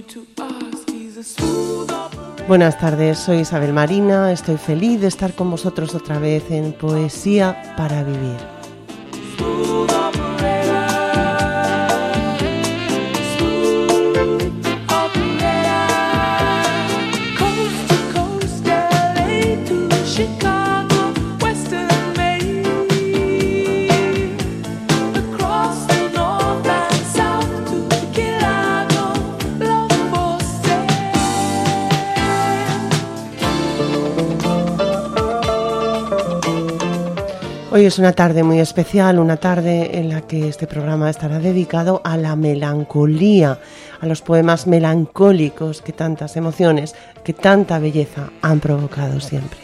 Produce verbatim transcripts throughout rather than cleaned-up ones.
Buenas tardes, soy Isabel Marina, estoy feliz de estar con vosotros otra vez en Poesía para Vivir. Hoy es una tarde muy especial, una tarde en la que este programa estará dedicado a la melancolía, a los poemas melancólicos que tantas emociones, que tanta belleza han provocado siempre.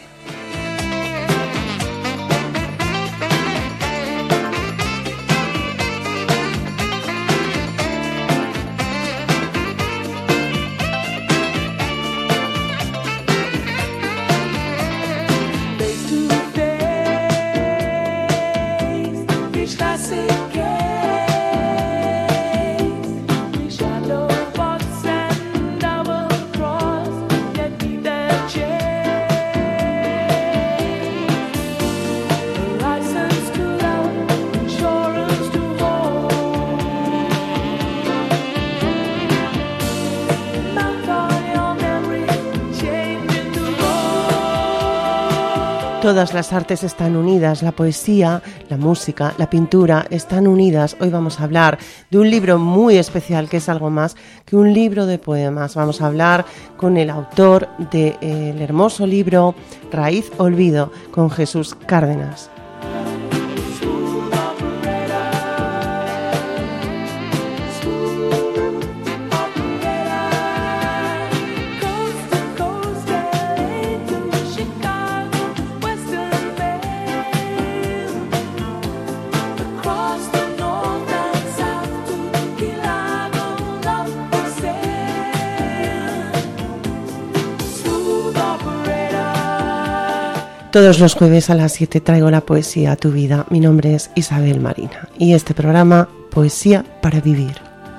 Todas las artes están unidas, la poesía, la música, la pintura están unidas. Hoy vamos a hablar de un libro muy especial que es algo más que un libro de poemas. Vamos a hablar con el autor del hermoso libro Raíz Olvido, con Jesús Cárdenas. Todos los jueves a las siete traigo la poesía a tu vida. Mi nombre es Isabel Marina y este programa, Poesía para Vivir.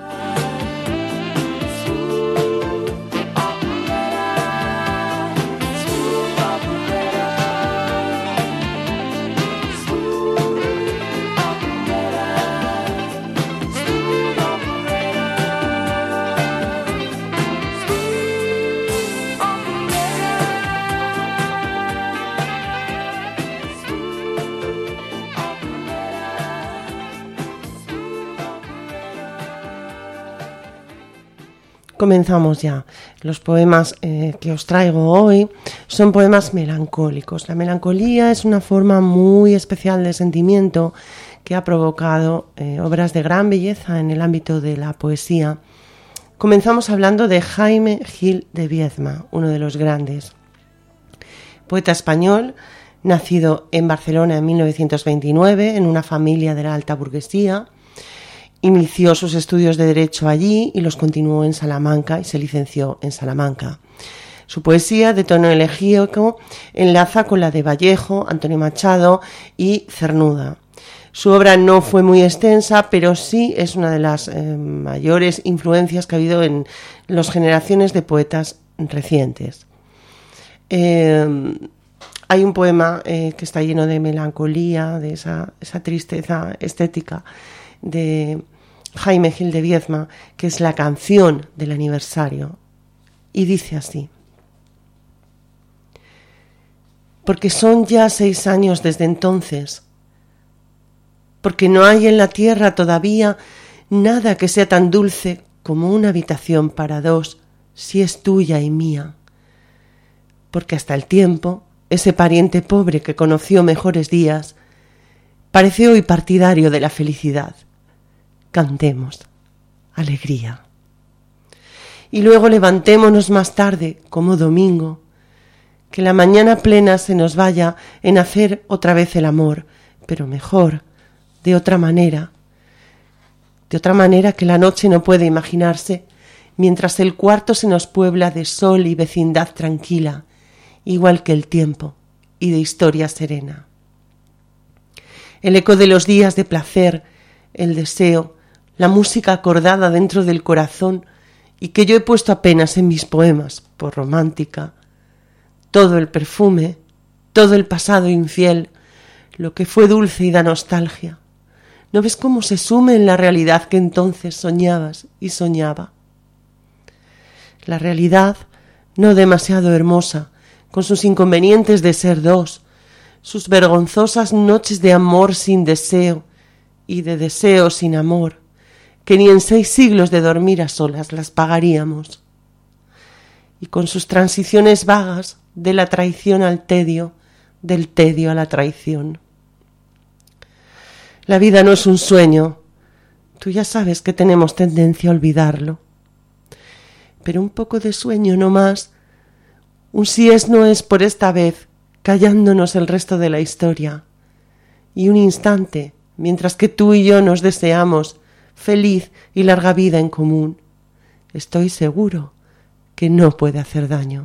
Comenzamos ya. Los poemas eh, que os traigo hoy son poemas melancólicos. La melancolía es una forma muy especial de sentimiento que ha provocado eh, obras de gran belleza en el ámbito de la poesía. Comenzamos hablando de Jaime Gil de Biedma, uno de los grandes. Poeta español, nacido en Barcelona en mil novecientos veintinueve, en una familia de la alta burguesía. Inició sus estudios de Derecho allí y los continuó en Salamanca y se licenció en Salamanca. Su poesía, de tono elegíaco, enlaza con la de Vallejo, Antonio Machado y Cernuda. Su obra no fue muy extensa, pero sí es una de las eh, mayores influencias que ha habido en las generaciones de poetas recientes. Eh, hay un poema eh, que está lleno de melancolía, de esa, esa tristeza estética, de Jaime Gil de Biedma, que es la canción del aniversario, y dice así: porque son ya seis años desde entonces, porque no hay en la tierra todavía nada que sea tan dulce como una habitación para dos, si es tuya y mía, porque hasta el tiempo, ese pariente pobre que conoció mejores días, parece hoy partidario de la felicidad. Cantemos alegría. Y luego levantémonos más tarde, como domingo, que la mañana plena se nos vaya en hacer otra vez el amor, pero mejor, de otra manera, de otra manera que la noche no puede imaginarse, mientras el cuarto se nos puebla de sol y vecindad tranquila, igual que el tiempo y de historia serena. El eco de los días de placer, el deseo, la música acordada dentro del corazón y que yo he puesto apenas en mis poemas, por romántica, todo el perfume, todo el pasado infiel, lo que fue dulce y da nostalgia. ¿No ves cómo se sume en la realidad que entonces soñabas y soñaba? La realidad, no demasiado hermosa, con sus inconvenientes de ser dos, sus vergonzosas noches de amor sin deseo y de deseo sin amor, que ni en seis siglos de dormir a solas las pagaríamos, y con sus transiciones vagas de la traición al tedio, del tedio a la traición. La vida no es un sueño, tú ya sabes que tenemos tendencia a olvidarlo, pero un poco de sueño no más, un si es no es por esta vez, callándonos el resto de la historia, y un instante, mientras que tú y yo nos deseamos feliz y larga vida en común, estoy seguro que no puede hacer daño.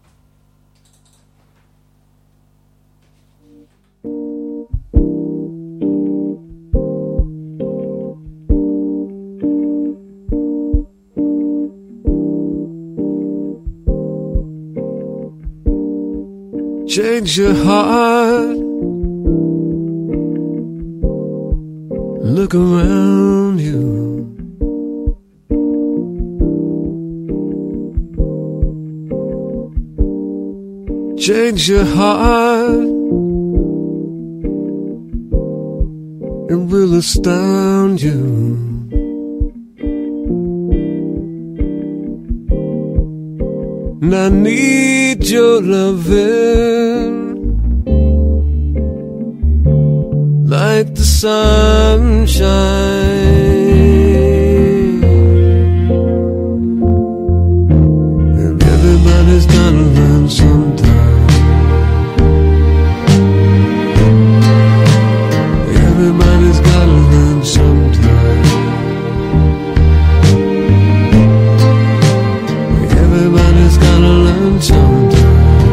Change your heart. Look around you. Change your heart. It will astound you. And I need your loving like the sunshine. And everybody's gotta learn sometime. Everybody's gotta learn sometime. Everybody's gotta learn sometime.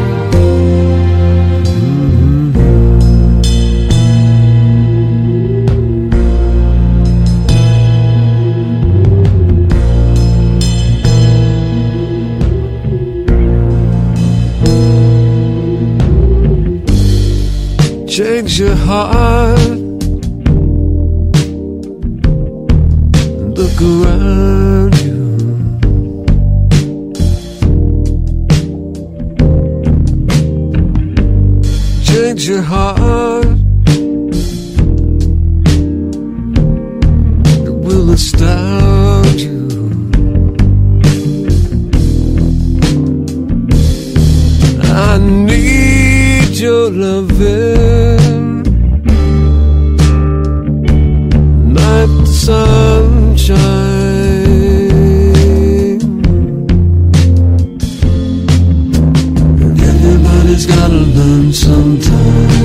Change your heart. Look around you. Change your heart. It will astound you. I need your loving like the sunshine. Everybody's gotta learn sometime.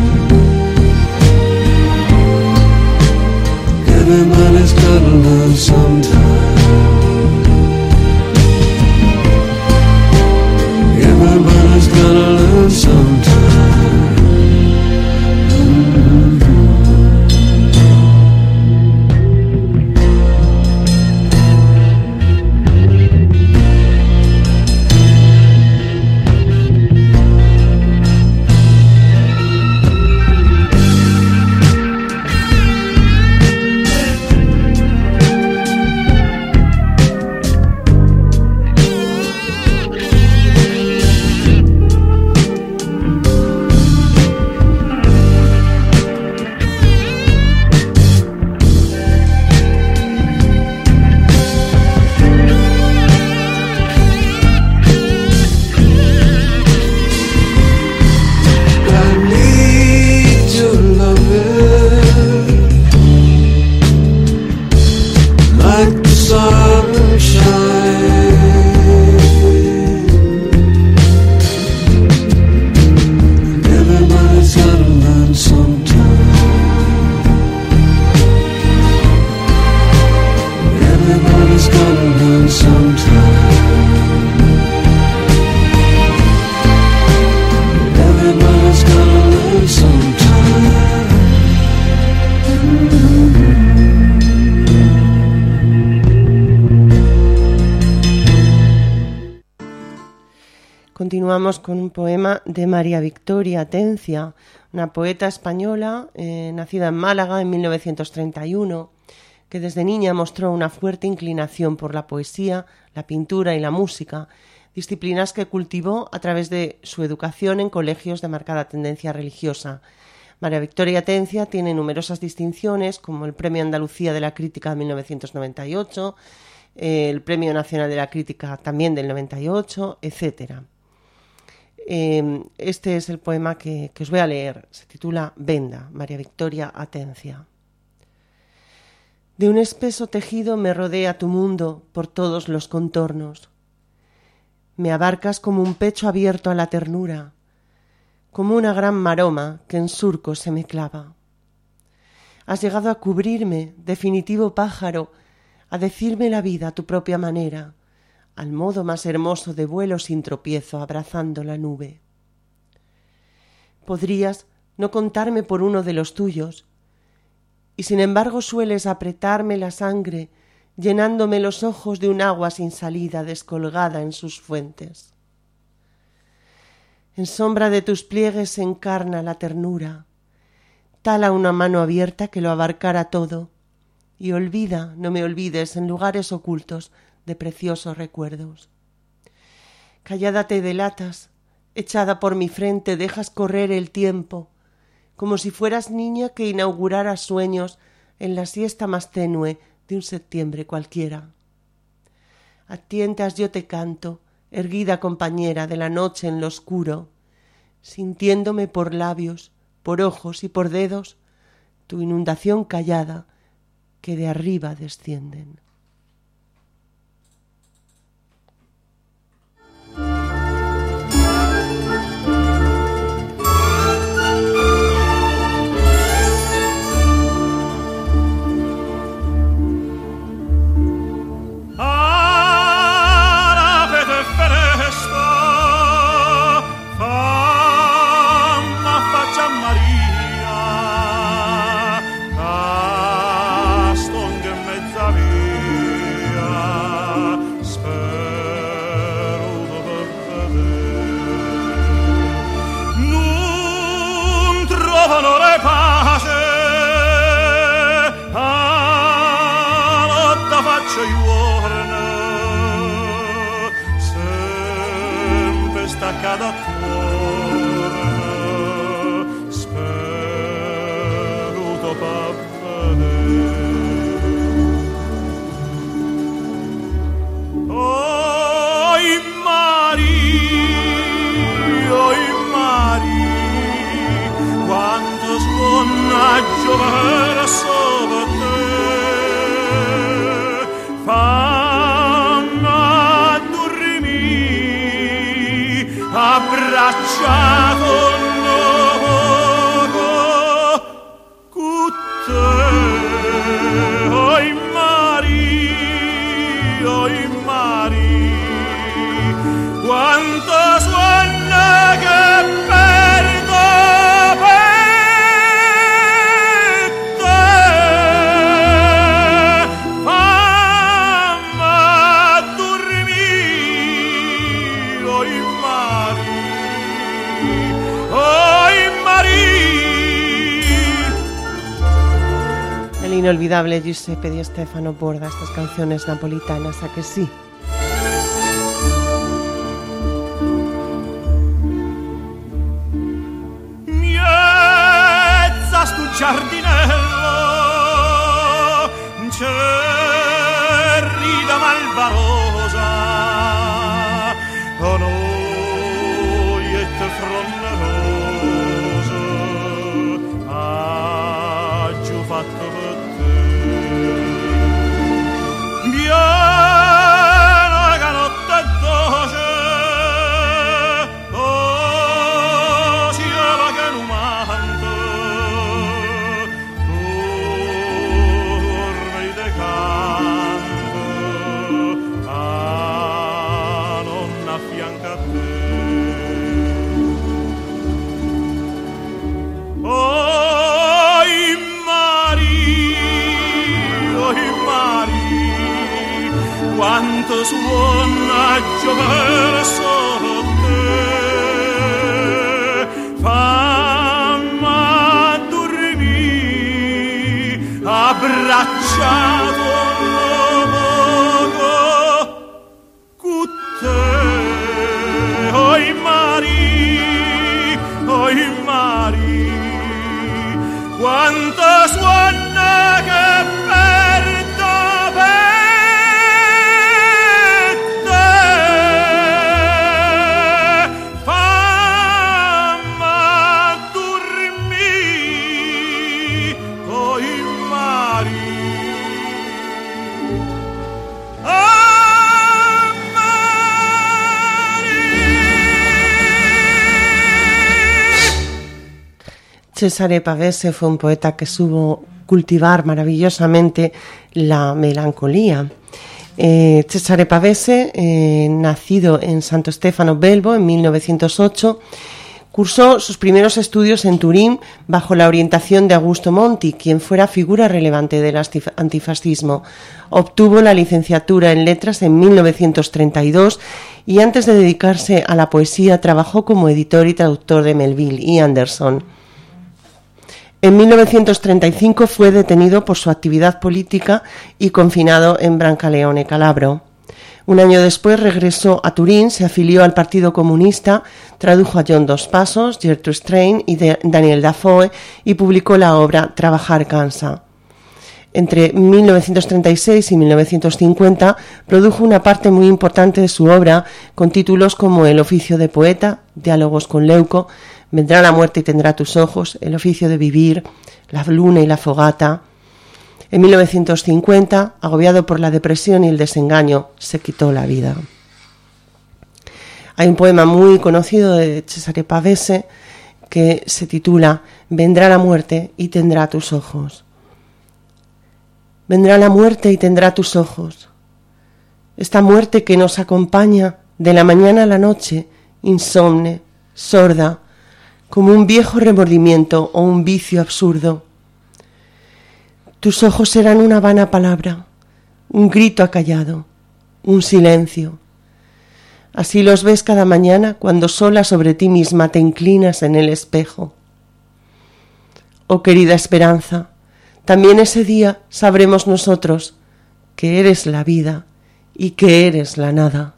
Everybody's gotta learn sometime. Everybody's gotta learn sometime. Continuamos con un poema de María Victoria Atencia, una poeta española eh, nacida en Málaga en mil novecientos treinta y uno, que desde niña mostró una fuerte inclinación por la poesía, la pintura y la música, disciplinas que cultivó a través de su educación en colegios de marcada tendencia religiosa. María Victoria Atencia tiene numerosas distinciones, como el Premio Andalucía de la Crítica de mil novecientos noventa y ocho, eh, el Premio Nacional de la Crítica también del noventa y ocho, etcétera. Eh, este es el poema que, que os voy a leer. Se titula Venda, María Victoria Atencia. De un espeso tejido me rodea tu mundo por todos los contornos. Me abarcas como un pecho abierto a la ternura, como una gran maroma que en surcos se me clava. Has llegado a cubrirme, definitivo pájaro, a decirme la vida a tu propia manera, al modo más hermoso de vuelo sin tropiezo, abrazando la nube. Podrías no contarme por uno de los tuyos, y sin embargo sueles apretarme la sangre, llenándome los ojos de un agua sin salida descolgada en sus fuentes. En sombra de tus pliegues se encarna la ternura, tala una mano abierta que lo abarcara todo, y olvida, no me olvides, en lugares ocultos de preciosos recuerdos. Callada te delatas, echada por mi frente dejas correr el tiempo, como si fueras niña que inaugurara sueños en la siesta más tenue de un septiembre cualquiera. A tientas yo te canto, erguida compañera de la noche en lo oscuro, sintiéndome por labios, por ojos y por dedos, tu inundación callada que de arriba descienden. Staccata attorno, sperduto papere. Oi mari, oi mari, quanto sconnaggio verso te. Fanno abbracciato loco con te, oi mari, oi mari, quanto suona che perdo per te, fammi dormire, oi mari. El inolvidable Giuseppe Di Stefano borda estas canciones napolitanas, ¿a que sí? Miezza stu giardinello c'è rida malvarosa con oiette fronnerose ha giù fatto per te piena canotta doce oh cielo che non manda torna de canto a nonna fianca a te. Oi mari, oi mari, quanto suona giovere solo te. lasciato poco con te. Oi mari, oi mari, quanta suona che perdo per te. Famma dormire, oi mari. Cesare Pavese fue un poeta que supo cultivar maravillosamente la melancolía. Eh, Cesare Pavese, eh, nacido en Santo Stefano Belbo en mil novecientos ocho, cursó sus primeros estudios en Turín bajo la orientación de Augusto Monti, quien fuera figura relevante del antifascismo. Obtuvo la licenciatura en letras en mil novecientos treinta y dos y antes de dedicarse a la poesía trabajó como editor y traductor de Melville y Anderson. En mil novecientos treinta y cinco fue detenido por su actividad política y confinado en Brancaleone, Calabro. Un año después regresó a Turín, se afilió al Partido Comunista, tradujo a John Dos Passos, Gertrude Stein y Daniel Defoe y publicó la obra Trabajar cansa. Entre mil novecientos treinta y seis y mil novecientos cincuenta produjo una parte muy importante de su obra con títulos como El oficio de poeta, Diálogos con Leuco, Vendrá la muerte y tendrá tus ojos, El oficio de vivir, La luna y la fogata. En mil novecientos cincuenta, agobiado por la depresión y el desengaño, se quitó la vida. Hay un poema muy conocido de Cesare Pavese que se titula Vendrá la muerte y tendrá tus ojos. Vendrá la muerte y tendrá tus ojos. Esta muerte que nos acompaña de la mañana a la noche, insomne, sorda, como un viejo remordimiento o un vicio absurdo. Tus ojos serán una vana palabra, un grito acallado, un silencio. Así los ves cada mañana cuando sola sobre ti misma te inclinas en el espejo. Oh querida esperanza, también ese día sabremos nosotros que eres la vida y que eres la nada.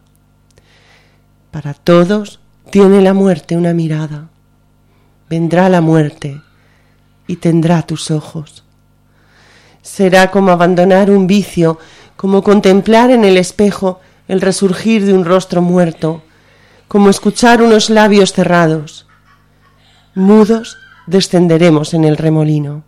Para todos tiene la muerte una mirada. Vendrá la muerte y tendrá tus ojos. Será como abandonar un vicio, como contemplar en el espejo el resurgir de un rostro muerto, como escuchar unos labios cerrados. Mudos descenderemos en el remolino.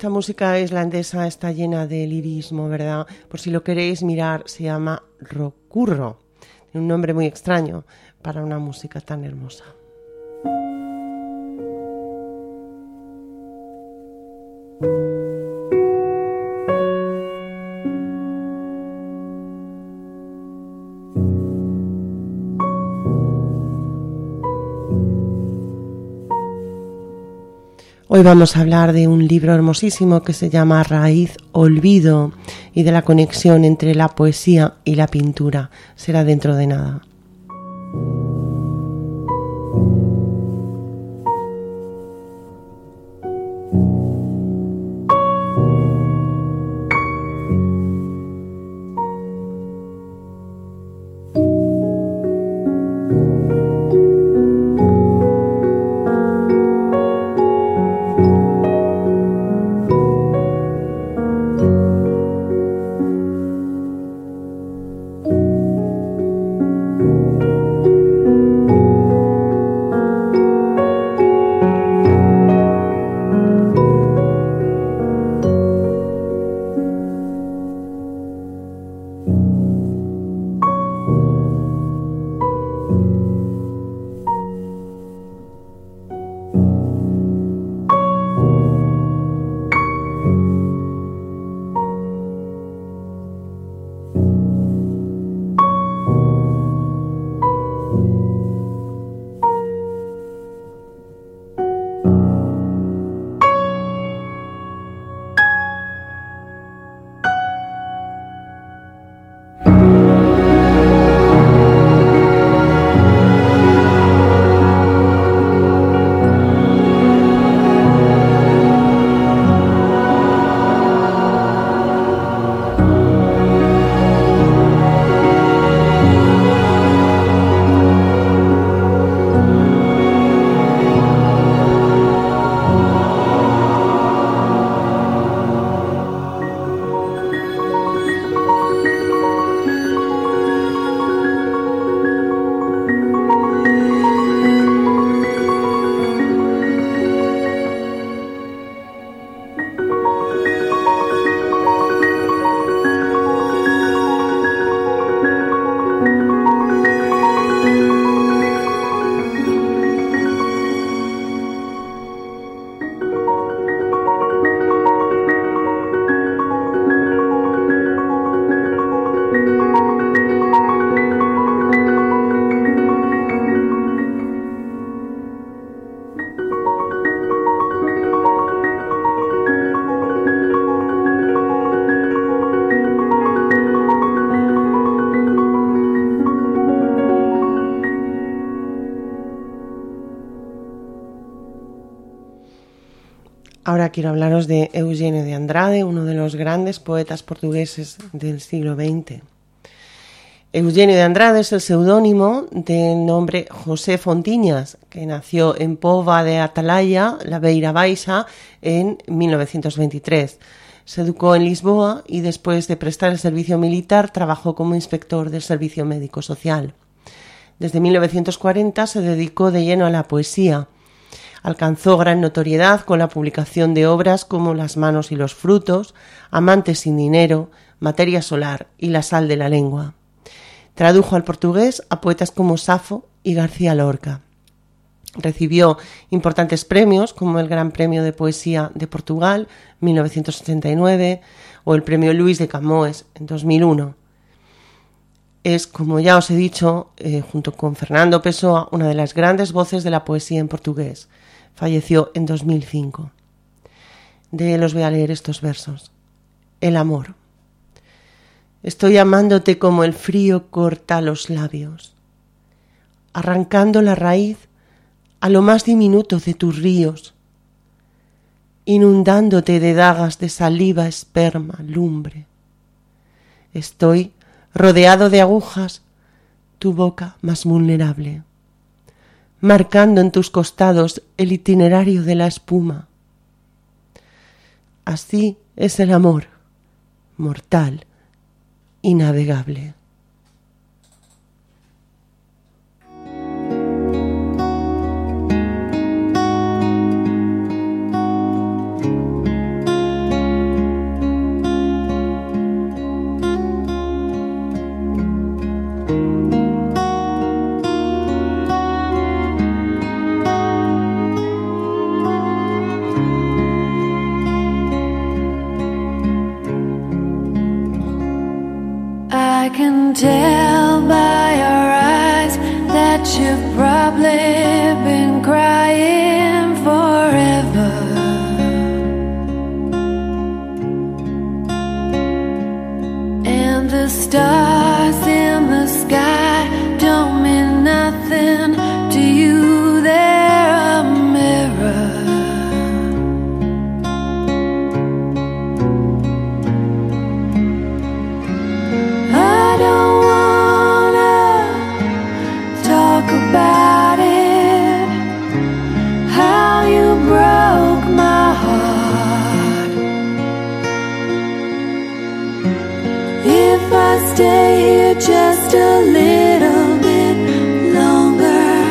esta música islandesa está llena de lirismo, ¿verdad? Por si lo queréis mirar, se llama Rokurro. Tiene un nombre muy extraño para una música tan hermosa. Hoy vamos a hablar de un libro hermosísimo que se llama Raíz Olvido y de la conexión entre la poesía y la pintura. Será dentro de nada. Ahora quiero hablaros de Eugenio de Andrade, uno de los grandes poetas portugueses del siglo veinte. Eugenio de Andrade es el seudónimo del nombre José Fontiñas, que nació en Pova de Atalaya, la Beira Baixa, en mil novecientos veintitrés. Se educó en Lisboa y después de prestar el servicio militar trabajó como inspector del Servicio Médico Social. Desde mil novecientos cuarenta se dedicó de lleno a la poesía. Alcanzó gran notoriedad con la publicación de obras como Las manos y los frutos, Amantes sin dinero, Materia solar y La sal de la lengua. Tradujo al portugués a poetas como Safo y García Lorca. Recibió importantes premios como el Gran Premio de Poesía de Portugal en mil novecientos setenta y nueve o el Premio Luis de Camões en dos mil uno. Es, como ya os he dicho, eh, junto con Fernando Pessoa, una de las grandes voces de la poesía en portugués. Falleció en dos mil cinco. De él os voy a leer estos versos. El amor. Estoy amándote como el frío corta los labios, arrancando la raíz a lo más diminuto de tus ríos, inundándote de dagas de saliva, esperma, lumbre. Estoy rodeado de agujas, tu boca más vulnerable, marcando en tus costados el itinerario de la espuma. Así es el amor, mortal y navegable. tell by your eyes that you've probably been crying forever. And the stars in the sky don't mean nothing to you, they're a mirror. I don't wanna talk about it, how you broke my heart. If I stay here just a little bit longer,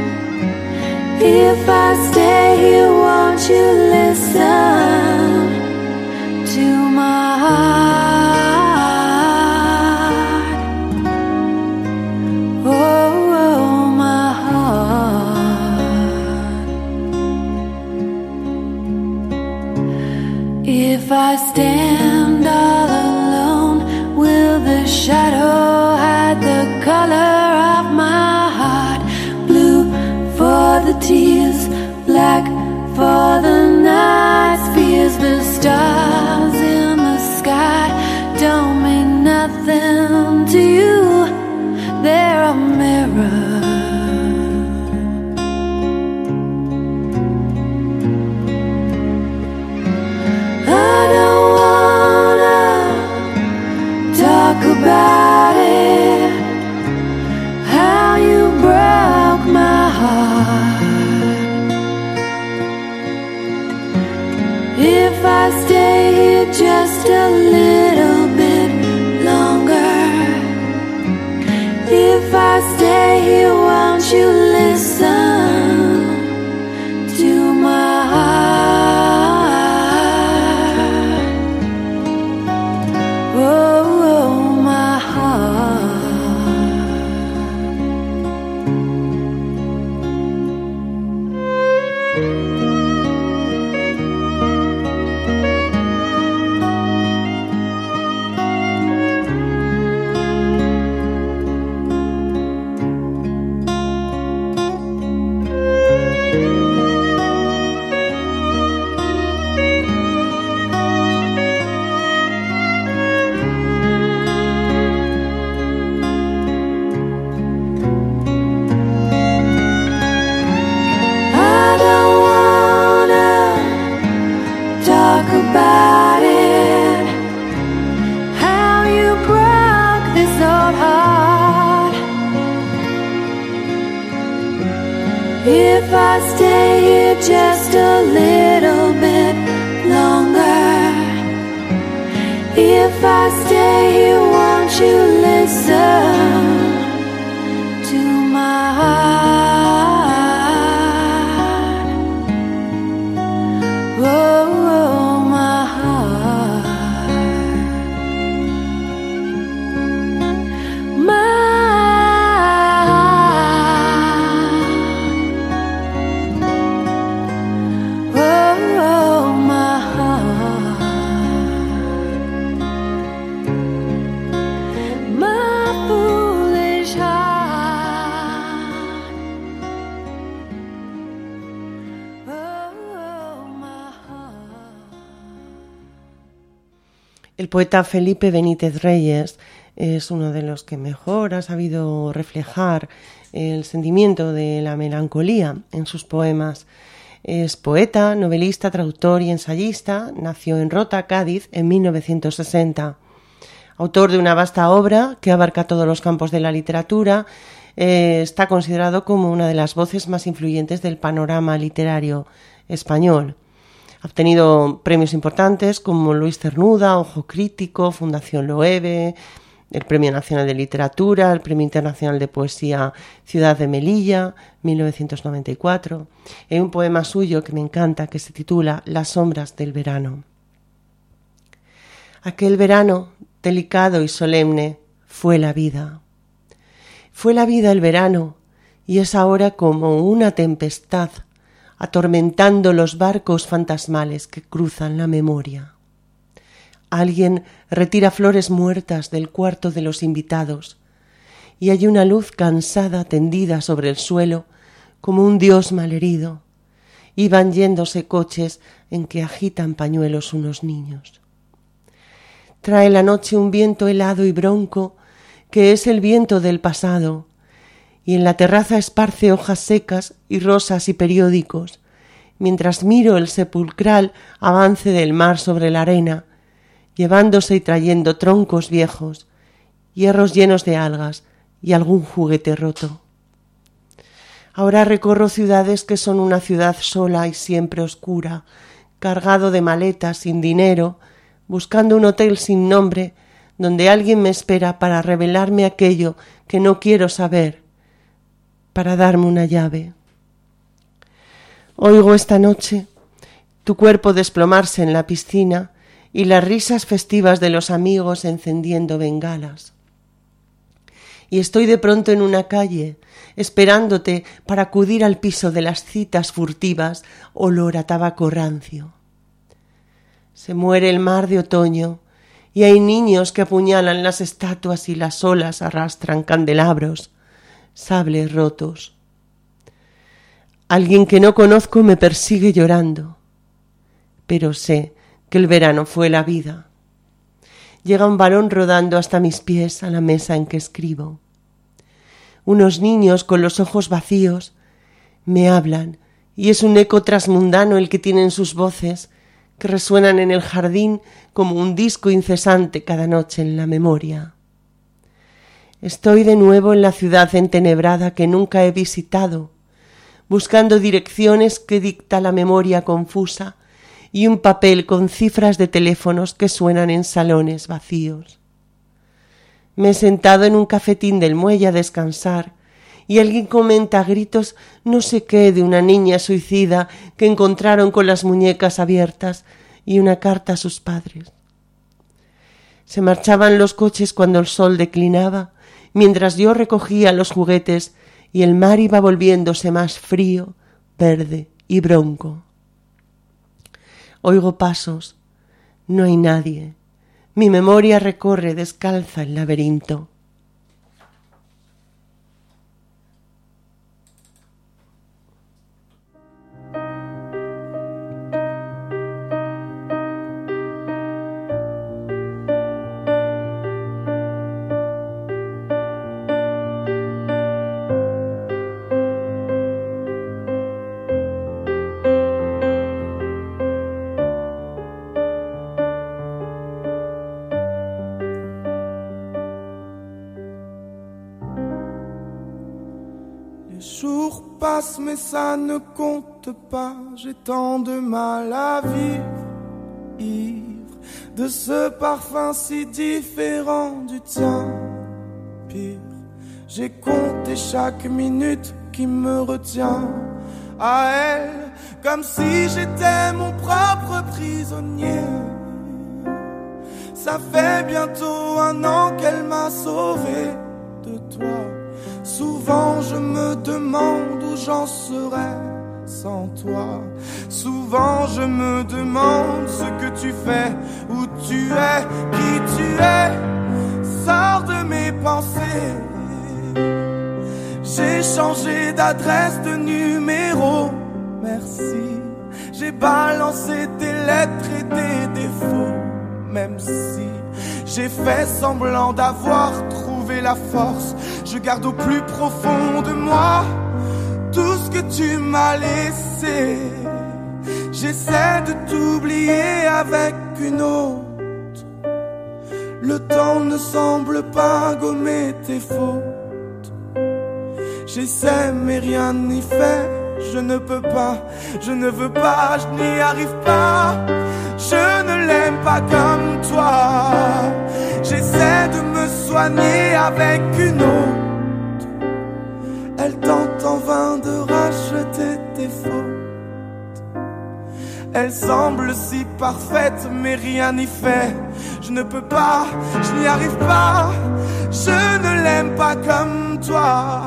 if I stay here, won't you listen to my heart? Oh, oh, my heart. If I stand all alone, will the shadow hide the color of my heart? Blue for the tears, black for the night's fears. The stars in the sky don't mean nothing to you, they're a mirror. I don't wanna talk about it, how you broke my heart. If I stay here just a little bit longer, if I stay here, won't you listen to my heart? Oh, oh, my heart. I don't wanna talk about it, how you broke this old heart. If I stay here just a little bit longer, if I stay here, won't you listen to my heart? Oh, oh, my heart. My heart. Oh, oh, my heart. My foolish heart. Oh, oh, my heart. El poeta Felipe Benítez Reyes es uno de los que mejor ha sabido reflejar el sentimiento de la melancolía en sus poemas. Es poeta, novelista, traductor y ensayista. Nació en Rota, Cádiz, en mil novecientos sesenta. Autor de una vasta obra que abarca todos los campos de la literatura, eh, está considerado como una de las voces más influyentes del panorama literario español. Ha obtenido premios importantes como Luis Cernuda, Ojo Crítico, Fundación Loewe, el Premio Nacional de Literatura, el Premio Internacional de Poesía Ciudad de Melilla, mil novecientos noventa y cuatro. Hay un poema suyo que me encanta que se titula Las sombras del verano. Aquel verano, delicado y solemne, fue la vida. Fue la vida el verano, y es ahora como una tempestad, atormentando los barcos fantasmales que cruzan la memoria. Alguien retira flores muertas del cuarto de los invitados, y hay una luz cansada tendida sobre el suelo como un dios malherido, y van yéndose coches en que agitan pañuelos unos niños. Trae la noche un viento helado y bronco que es el viento del pasado, y en la terraza esparce hojas secas y rosas y periódicos, mientras miro el sepulcral avance del mar sobre la arena, llevándose y trayendo troncos viejos, hierros llenos de algas y algún juguete roto. Ahora recorro ciudades que son una ciudad sola y siempre oscura, cargado de maletas sin dinero, buscando un hotel sin nombre, donde alguien me espera para revelarme aquello que no quiero saber, para darme una llave. Oigo esta noche tu cuerpo desplomarse en la piscina y las risas festivas de los amigos encendiendo bengalas. Y estoy de pronto en una calle, esperándote para acudir al piso de las citas furtivas, olor a tabaco rancio. Se muere el mar de otoño y hay niños que apuñalan las estatuas y las olas arrastran candelabros, sables rotos. Alguien que no conozco me persigue llorando, pero sé que el verano fue la vida. Llega un varón rodando hasta mis pies a la mesa en que escribo. Unos niños con los ojos vacíos me hablan y es un eco transmundano el que tienen sus voces que resuenan en el jardín como un disco incesante cada noche en la memoria. Estoy de nuevo en la ciudad entenebrada que nunca he visitado, buscando direcciones que dicta la memoria confusa y un papel con cifras de teléfonos que suenan en salones vacíos. Me he sentado en un cafetín del muelle a descansar y alguien comenta a gritos no sé qué de una niña suicida que encontraron con las muñecas abiertas y una carta a sus padres. Se marchaban los coches cuando el sol declinaba, mientras yo recogía los juguetes y el mar iba volviéndose más frío, verde y bronco. Oigo pasos, no hay nadie. Mi memoria recorre descalza el laberinto. Mais ça ne compte pas, j'ai tant de mal à vivre, ivre de ce parfum si différent du tien. Pire, j'ai compté chaque minute qui me retient à elle, comme si j'étais mon propre prisonnier. Ça fait bientôt un an qu'elle m'a sauvé de toi. Souvent je me demande où j'en serais sans toi. Souvent je me demande ce que tu fais, où tu es, qui tu es. Sors de mes pensées. J'ai changé d'adresse, de numéro, merci. J'ai balancé tes lettres et tes défauts, même si j'ai fait semblant d'avoir trouvé la force. Je garde au plus profond de moi tout ce que tu m'as laissé. J'essaie de t'oublier avec une autre. Le temps ne semble pas gommer tes fautes. J'essaie mais rien n'y fait. Je ne peux pas, je ne veux pas, je n'y arrive pas. Je ne l'aime pas comme toi. J'essaie de me soigner avec une autre. Elle tente en vain de racheter tes fautes. Elle semble si parfaite mais rien n'y fait. Je ne peux pas, je n'y arrive pas. Je ne l'aime pas comme toi.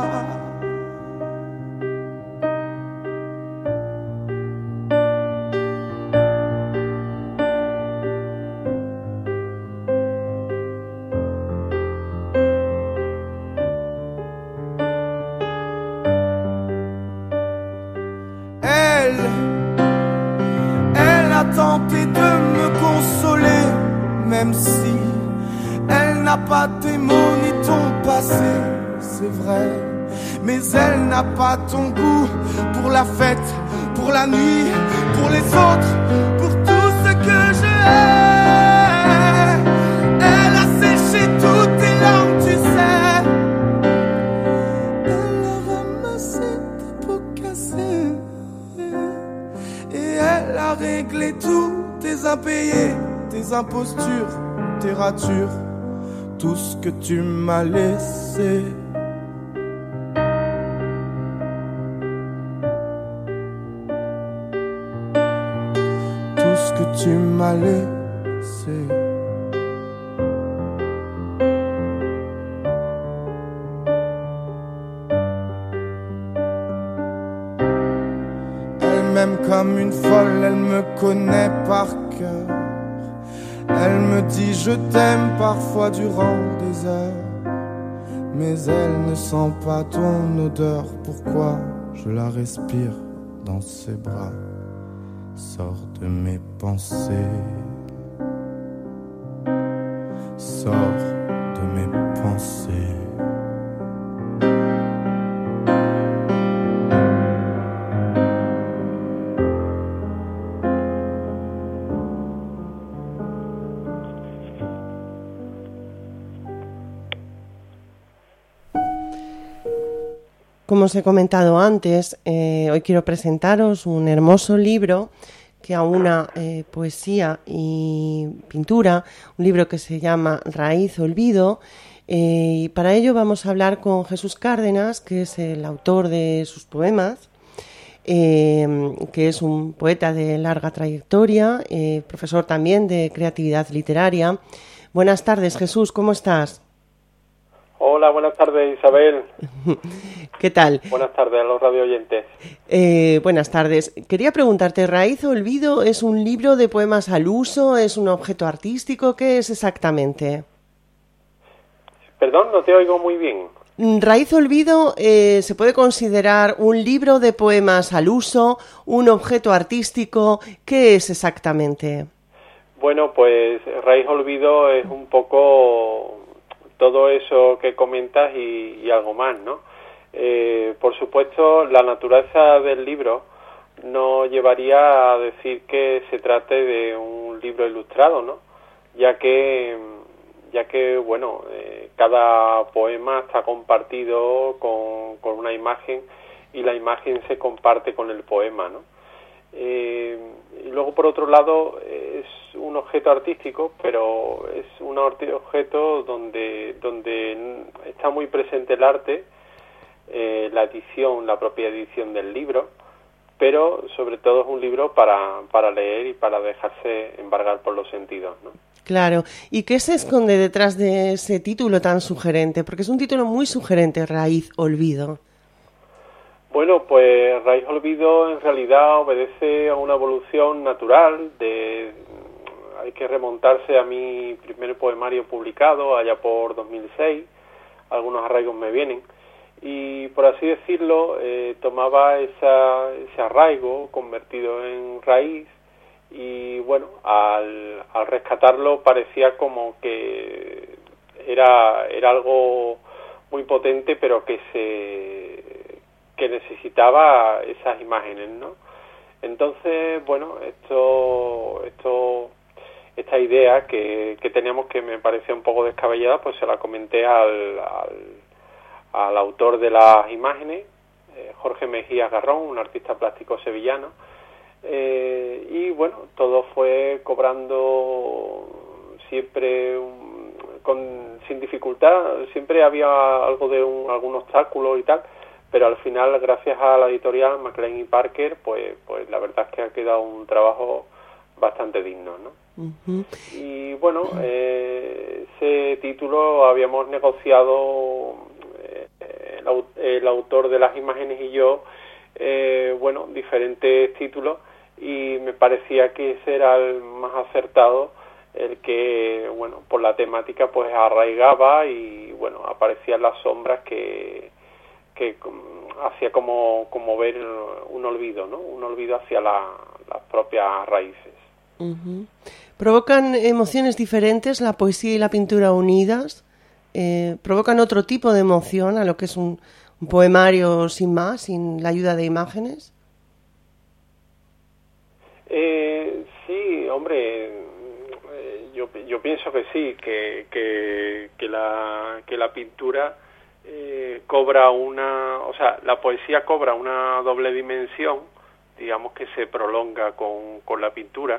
même si elle n'a pas tes mots ni ton passé, c'est vrai. Mais elle n'a pas ton goût pour la fête, pour la nuit, pour les autres, pour tout ce que je hais. Elle a séché toutes tes larmes, tu sais. Elle a ramassé tes pots cassés. Et elle a réglé tous tes impayés, tes impostures, tes ratures, tout ce que tu m'as laissé. Tout ce que tu m'as laissé. Elle m'aime comme une folle, elle me connaît par cœur. Elle me dit je t'aime parfois durant des heures. Mais elle ne sent pas ton odeur. Pourquoi je la respire dans ses bras? Sors de mes pensées. Sors de mes pensées. Como os he comentado antes, eh, hoy quiero presentaros un hermoso libro que aúna eh, poesía y pintura, un libro que se llama Raíz Olvido, eh, y para ello vamos a hablar con Jesús Cárdenas, que es el autor de sus poemas, eh, que es un poeta de larga trayectoria, eh, profesor también de creatividad literaria. Buenas tardes, Jesús, ¿cómo estás? Hola, buenas tardes, Isabel. ¿Qué tal? Buenas tardes a los radio oyentes. Eh, buenas tardes. Quería preguntarte, ¿Raíz Olvido es un libro de poemas al uso? ¿Es un objeto artístico? ¿Qué es exactamente? Perdón, no te oigo muy bien. Raíz Olvido eh, se puede considerar un libro de poemas al uso, un objeto artístico. ¿Qué es exactamente? Bueno, pues Raíz Olvido es un poco todo eso que comentas y, y algo más, ¿no? Eh, por supuesto, la naturaleza del libro nos llevaría a decir que se trate de un libro ilustrado, ¿no? Ya que, ya que bueno, eh, cada poema está compartido con, con una imagen y la imagen se comparte con el poema, ¿no? Eh, y luego, por otro lado, es un objeto artístico, pero es un objeto donde, donde está muy presente el arte, eh, la edición, la propia edición del libro, pero sobre todo es un libro para, para leer y para dejarse embargar por los sentidos, ¿no? Claro. ¿Y qué se esconde detrás de ese título tan sugerente? Porque es un título muy sugerente, Raíz Olvido. Bueno, pues Raíz Olvido en realidad obedece a una evolución natural. De hay que remontarse a mi primer poemario publicado allá por dos mil seis, algunos arraigos me vienen, y por así decirlo eh, tomaba esa, ese arraigo convertido en raíz y bueno, al, al rescatarlo parecía como que era, era algo muy potente, pero que se que necesitaba esas imágenes, ¿no? Entonces, bueno, esto, esto, esta idea que, que teníamos, que me parecía un poco descabellada, pues se la comenté al, al, al autor de las imágenes, eh, Jorge Mejía Garrón, un artista plástico sevillano, eh, y bueno, todo fue cobrando siempre un, con, sin dificultad, siempre había algo de un, algún obstáculo y tal, pero al final, gracias a la editorial MacLean y Parker, pues, pues la verdad es que ha quedado un trabajo bastante digno, ¿no? Uh-huh. Y bueno, eh, ese título habíamos negociado eh, el, el autor de las imágenes y yo, eh, bueno, diferentes títulos, y me parecía que ese era el más acertado, el que, bueno, por la temática pues arraigaba y, bueno, aparecían las sombras que que hacía como, como ver un olvido, ¿no? Un olvido hacia la, las propias raíces. Uh-huh. ¿Provocan emociones diferentes la poesía y la pintura unidas? Eh, ¿Provocan otro tipo de emoción a lo que es un, un poemario sin más, sin la ayuda de imágenes? Eh, sí, hombre, eh, yo, yo pienso que sí, que, que, que, la, que la pintura eh, cobra una... O sea, la poesía cobra una doble dimensión, digamos que se prolonga con, con la pintura.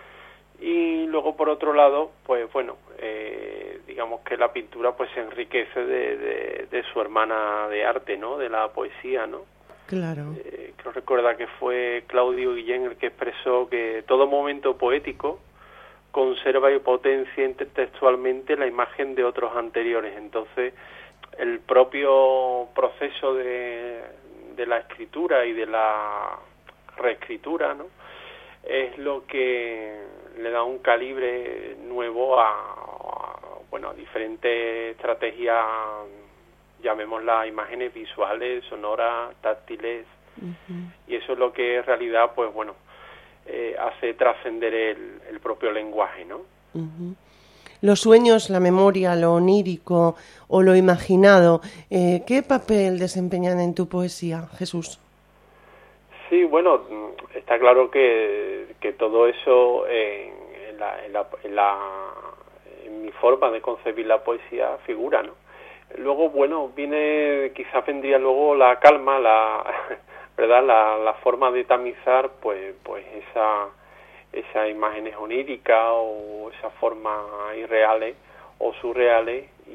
Y luego, por otro lado, pues bueno, eh, digamos que la pintura pues se enriquece de, de, de su hermana de arte, ¿no? De la poesía, ¿no? Claro. Eh, creo recordar que fue Claudio Guillén el que expresó que todo momento poético conserva y potencia intertextualmente la imagen de otros anteriores. Entonces, el propio proceso de, de la escritura y de la reescritura, ¿no? Es lo que le da un calibre nuevo a, a bueno, a diferentes estrategias, llamémoslas imágenes visuales, sonoras, táctiles, uh-huh. Y eso es lo que en realidad, pues bueno, eh, hace trascender el, el propio lenguaje, ¿no? Uh-huh. Los sueños, la memoria, lo onírico o lo imaginado, eh, ¿qué papel desempeñan en tu poesía, Jesús? Sí, bueno, está claro que, que todo eso en, en, la, en, la, en, la, en mi forma de concebir la poesía figura, ¿no? Luego, bueno, viene, quizás vendría luego la calma, la verdad, la, la forma de tamizar, pues, pues esa, esas imágenes oníricas o esas formas irreales o surreales y,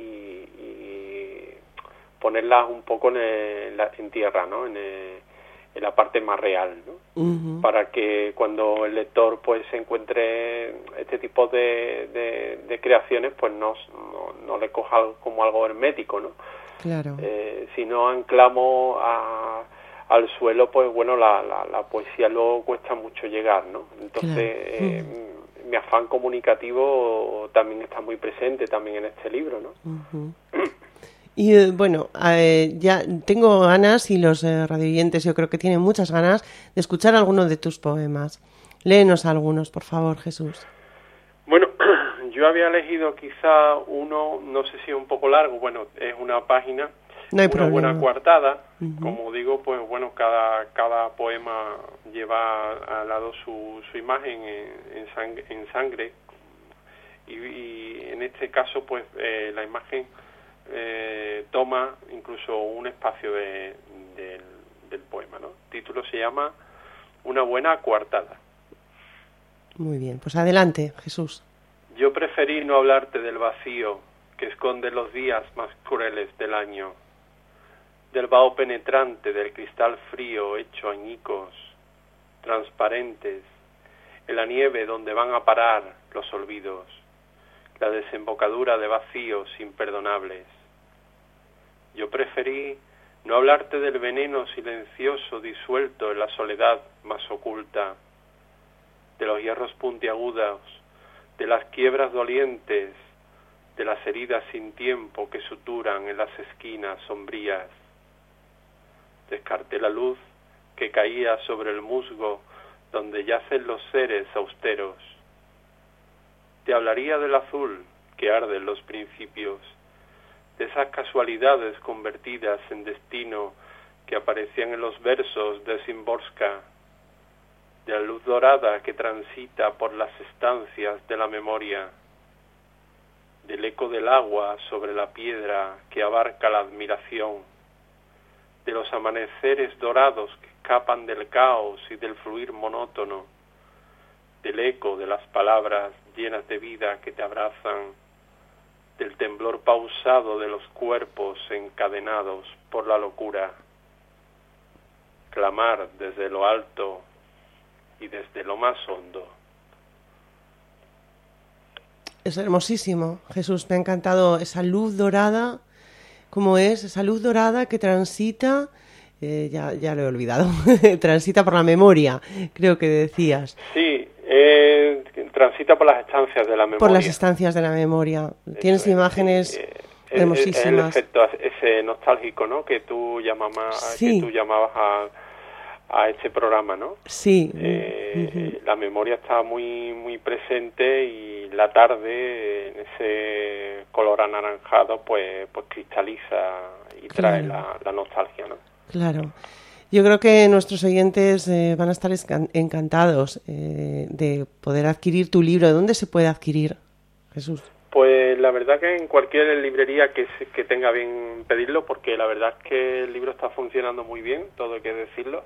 y ponerlas un poco en, el, en tierra, ¿no? En el, en la parte más real, ¿no? Uh-huh. Para que cuando el lector pues se encuentre este tipo de, de, de creaciones, pues no, no, no le coja como algo hermético, ¿no? Claro. Eh, si no anclamos a, al suelo, pues bueno, la, la, la poesía luego cuesta mucho llegar, ¿no? Entonces, claro. eh, uh-huh. mi afán comunicativo también está muy presente también en este libro, ¿no? Uh-huh. Y eh, bueno, eh, ya tengo ganas, y los eh, radioyentes yo creo que tienen muchas ganas de escuchar algunos de tus poemas. Léenos algunos, por favor, Jesús. Bueno, yo había elegido quizá uno, no sé si es un poco largo, bueno, es una página, no hay una problema. Buena coartada. Uh-huh. Como digo, pues bueno, cada cada poema lleva al lado su, su imagen en, en, sang- en sangre, y, y en este caso, pues eh, la imagen Eh, toma incluso un espacio de, de, del poema, ¿no? El título se llama Una buena coartada. Muy bien, pues adelante, Jesús. Yo preferí no hablarte del vacío que esconde los días más crueles del año, del vaho penetrante del cristal frío hecho añicos, transparentes, en la nieve donde van a parar los olvidos, la desembocadura de vacíos imperdonables. Yo preferí no hablarte del veneno silencioso disuelto en la soledad más oculta, de los hierros puntiagudos, de las quiebras dolientes, de las heridas sin tiempo que suturan en las esquinas sombrías. Descarté la luz que caía sobre el musgo donde yacen los seres austeros. Te hablaría del azul que arde en los principios, de esas casualidades convertidas en destino que aparecían en los versos de Szymborska, de la luz dorada que transita por las estancias de la memoria, del eco del agua sobre la piedra que abarca la admiración, de los amaneceres dorados que escapan del caos y del fluir monótono, del eco de las palabras llenas de vida que te abrazan, del temblor pausado de los cuerpos encadenados por la locura. Clamar desde lo alto y desde lo más hondo. Es hermosísimo, Jesús, me ha encantado esa luz dorada, ¿cómo es? Esa luz dorada que transita, eh, ya, ya lo he olvidado, transita por la memoria, creo que decías. Sí, eh, transita por las estancias de la memoria. Por las estancias de la memoria. Tienes Eso es, imágenes sí, eh, hermosísimas. El, el efecto ese nostálgico, ¿no? Que tú llamabas, sí. que tú llamabas a, a este programa, ¿no? Sí. Eh, uh-huh. la memoria está muy muy presente y la tarde en ese color anaranjado pues pues cristaliza y trae Claro. la, la nostalgia, ¿no? Claro. Yo creo que nuestros oyentes eh, van a estar escan- encantados eh, de poder adquirir tu libro. ¿Dónde se puede adquirir, Jesús? Pues la verdad que en cualquier librería que se- que tenga bien pedirlo, porque la verdad es que el libro está funcionando muy bien, todo hay que decirlo.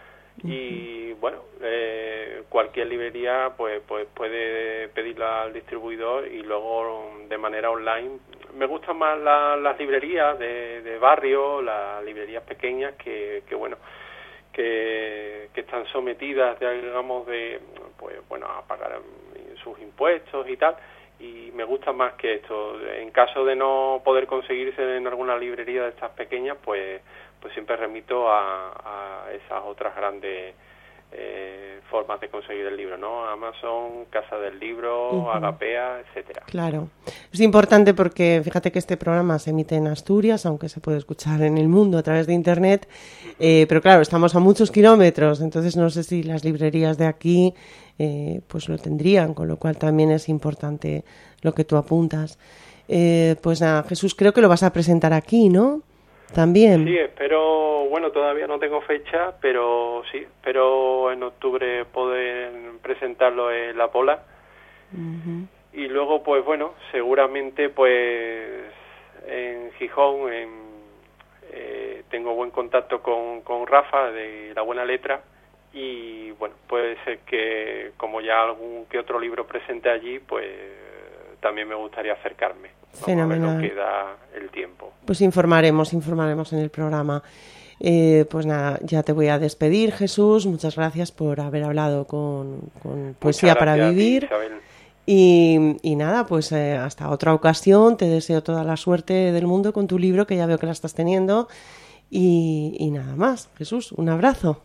Y bueno, eh, cualquier librería pues pues puede pedirlo al distribuidor y luego de manera online. Me gustan más la- las librerías de, de barrio, las librerías pequeñas que, que bueno que, que están sometidas, digamos, de pues bueno a pagar sus impuestos y tal. Y me gusta más que esto. En caso de no poder conseguirse en alguna librería de estas pequeñas, pues pues siempre remito a, a esas otras grandes eh, formas de conseguir el libro, ¿no? Amazon, Casa del Libro, Ujú. Agapea, etcétera. Claro. Es importante porque fíjate que este programa se emite en Asturias, aunque se puede escuchar en el mundo a través de Internet. Eh, pero claro, estamos a muchos kilómetros, entonces no sé si las librerías de aquí eh, pues lo tendrían, con lo cual también es importante lo que tú apuntas. Eh, pues nada, Jesús, creo que lo vas a presentar aquí, ¿no? También. Sí, espero, bueno, todavía no tengo fecha, pero sí, espero en octubre poder presentarlo en La Pola. Ujú. Y luego, pues bueno, seguramente pues en Gijón en, eh, tengo buen contacto con, con Rafa de La Buena Letra y bueno, puede ser que como ya algún que otro libro presente allí, pues también me gustaría acercarme. Vamos Fenomenal. a ver lo que da el tiempo. Pues informaremos, informaremos en el programa. Eh, pues nada, ya te voy a despedir, Jesús. Muchas gracias por haber hablado con, con Poesía Muchas para gracias a ti, Vivir. Isabel. Y, y nada, pues eh, hasta otra ocasión. Te deseo toda la suerte del mundo con tu libro, que ya veo que la estás teniendo. Y, y nada más, Jesús, un abrazo.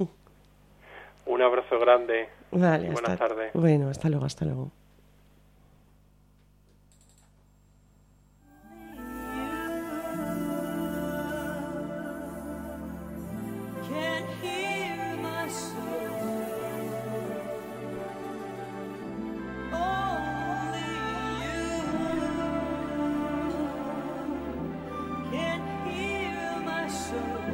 Un abrazo grande. Vale, Buenas hasta, tardes. Bueno, hasta luego, hasta luego. Can't hear my soul. Only you can't hear my soul.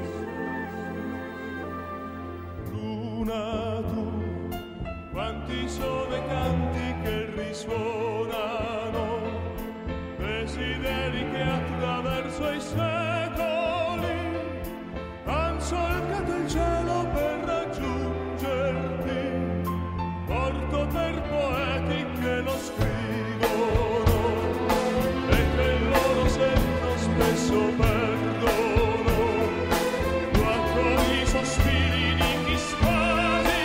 Luna, tu, quanti sono i canti che risuonano, desideri che attraverso i secoli han solcato il cielo per raggiungerti, porto per poeti che lo scrivono e che il loro senno spesso perdono, quanto i sospiri di chi spari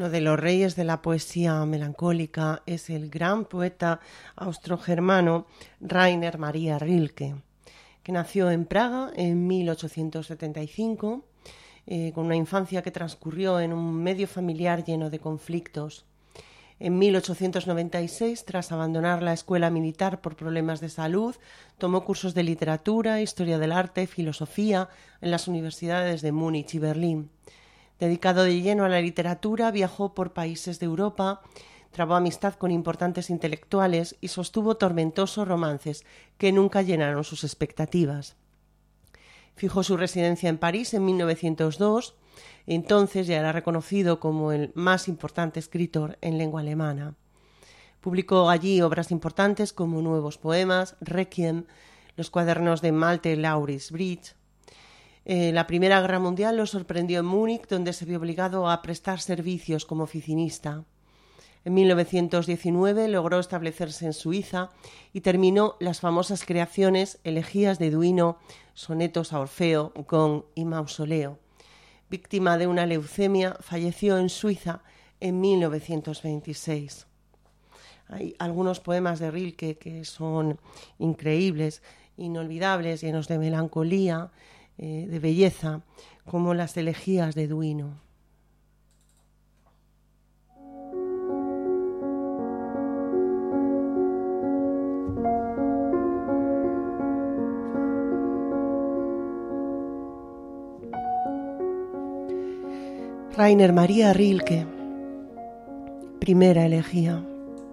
Uno de los reyes de la poesía melancólica es el gran poeta austrogermano Rainer Maria Rilke, que nació en Praga en mil ochocientos setenta y cinco, eh, con una infancia que transcurrió en un medio familiar lleno de conflictos. En mil ochocientos noventa y seis, tras abandonar la escuela militar por problemas de salud, tomó cursos de literatura, historia del arte y filosofía en las universidades de Múnich y Berlín. Dedicado de lleno a la literatura, viajó por países de Europa, trabó amistad con importantes intelectuales y sostuvo tormentosos romances que nunca llenaron sus expectativas. Fijó su residencia en París en mil novecientos dos, entonces ya era reconocido como el más importante escritor en lengua alemana. Publicó allí obras importantes como Nuevos Poemas, Requiem, los cuadernos de Malte Laurits Bridge. Eh, la Primera Guerra Mundial lo sorprendió en Múnich, donde se vio obligado a prestar servicios como oficinista. En mil novecientos diecinueve logró establecerse en Suiza y terminó las famosas creaciones Elegías de Duino, Sonetos a Orfeo, Gong y Mausoleo. Víctima de una leucemia, falleció en Suiza en mil novecientos veintiséis. Hay algunos poemas de Rilke que son increíbles, inolvidables, llenos de melancolía, eh, de belleza, como las Elegías de Duino. Rainer Maria Rilke, primera elegía.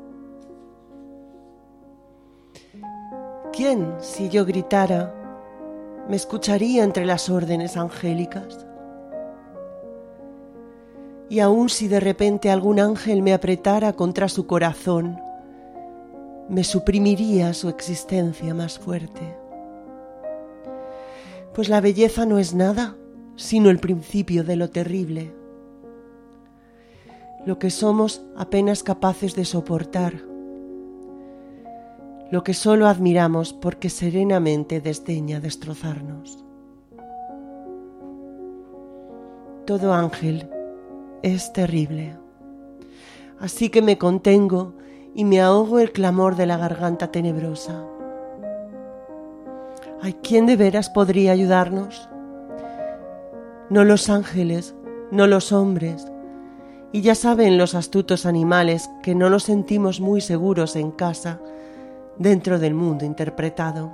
¿Quién, si yo gritara, me escucharía entre las órdenes angélicas? Y aun si de repente algún ángel me apretara contra su corazón, me suprimiría su existencia más fuerte. Pues la belleza no es nada, sino el principio de lo terrible. Lo que somos apenas capaces de soportar, lo que solo admiramos porque serenamente desdeña destrozarnos. Todo ángel es terrible, así que me contengo y me ahogo el clamor de la garganta tenebrosa. ¿Hay quién de veras podría ayudarnos? No los ángeles, no los hombres. Y ya saben los astutos animales que no nos sentimos muy seguros en casa, dentro del mundo interpretado.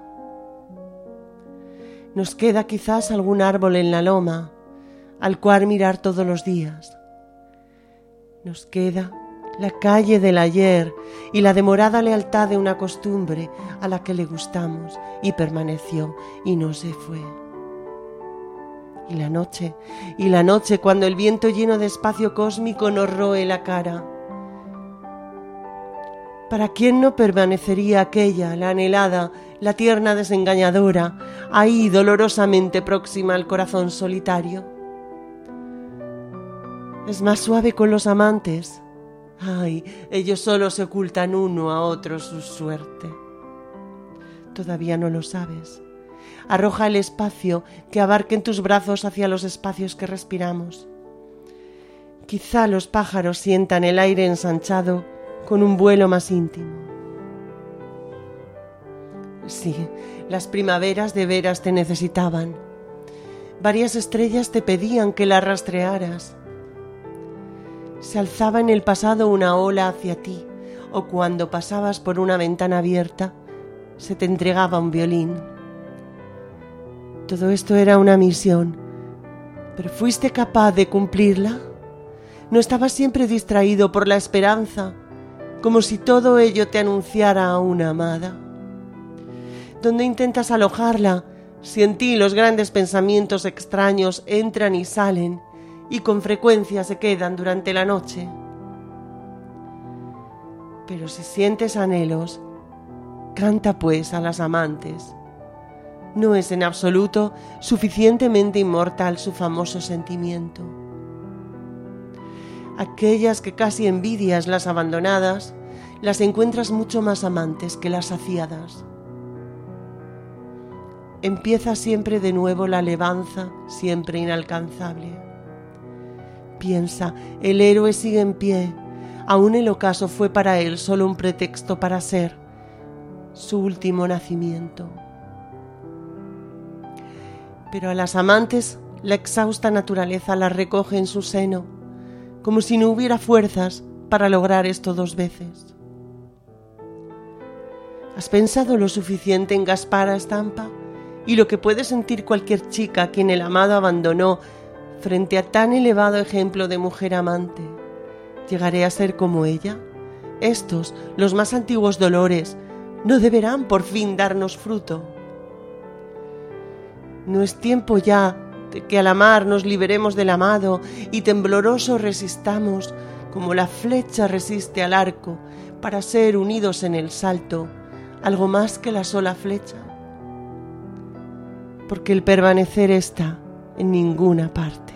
Nos queda quizás algún árbol en la loma, al cual mirar todos los días. Nos queda la calle del ayer y la demorada lealtad de una costumbre a la que le gustamos y permaneció y no se fue. Y la noche, y la noche cuando el viento lleno de espacio cósmico nos roe la cara. ¿Para quién no permanecería aquella, la anhelada, la tierna desengañadora, ahí dolorosamente próxima al corazón solitario? Es más suave con los amantes. Ay, ellos solo se ocultan uno a otro su suerte. Todavía no lo sabes. Arroja el espacio que abarque en tus brazos hacia los espacios que respiramos. Quizá los pájaros sientan el aire ensanchado con un vuelo más íntimo. Sí, las primaveras de veras te necesitaban. Varias estrellas te pedían que las rastrearas. Se alzaba en el pasado una ola hacia ti, o cuando pasabas por una ventana abierta, se te entregaba un violín. Todo esto era una misión, pero ¿fuiste capaz de cumplirla? ¿No estabas siempre distraído por la esperanza, como si todo ello te anunciara a una amada? ¿Dónde intentas alojarla, si en ti los grandes pensamientos extraños entran y salen y con frecuencia se quedan durante la noche? Pero si sientes anhelos, canta pues a las amantes. No es en absoluto suficientemente inmortal su famoso sentimiento. Aquellas que casi envidias las abandonadas, las encuentras mucho más amantes que las saciadas. Empieza siempre de nuevo la levanza, siempre inalcanzable. Piensa, el héroe sigue en pie. Aún el ocaso fue para él solo un pretexto para ser su último nacimiento. Pero a las amantes la exhausta naturaleza las recoge en su seno, como si no hubiera fuerzas para lograr esto dos veces. ¿Has pensado lo suficiente en Gaspara Estampa y lo que puede sentir cualquier chica a quien el amado abandonó frente a tan elevado ejemplo de mujer amante? ¿Llegaré a ser como ella? Estos, los más antiguos dolores, ¿no deberán por fin darnos fruto? ¿No es tiempo ya de que al amar nos liberemos del amado y temblorosos resistamos, como la flecha resiste al arco, para ser unidos en el salto, algo más que la sola flecha? Porque el permanecer está en ninguna parte.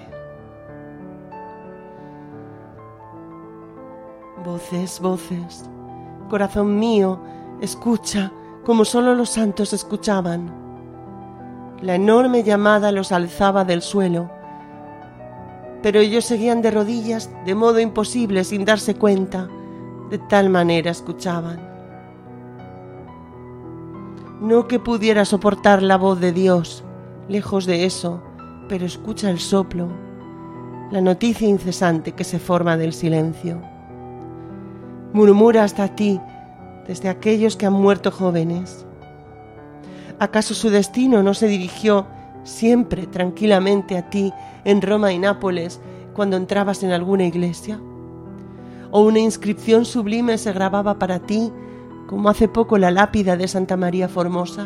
Voces, voces, corazón mío, escucha como solo los santos escuchaban. La enorme llamada los alzaba del suelo, pero ellos seguían de rodillas de modo imposible sin darse cuenta, de tal manera escuchaban. No que pudiera soportar la voz de Dios, lejos de eso, pero escucha el soplo, la noticia incesante que se forma del silencio. Murmura hasta ti, desde aquellos que han muerto jóvenes. ¿Acaso su destino no se dirigió siempre tranquilamente a ti en Roma y Nápoles cuando entrabas en alguna iglesia? ¿O una inscripción sublime se grababa para ti, como hace poco la lápida de Santa María Formosa?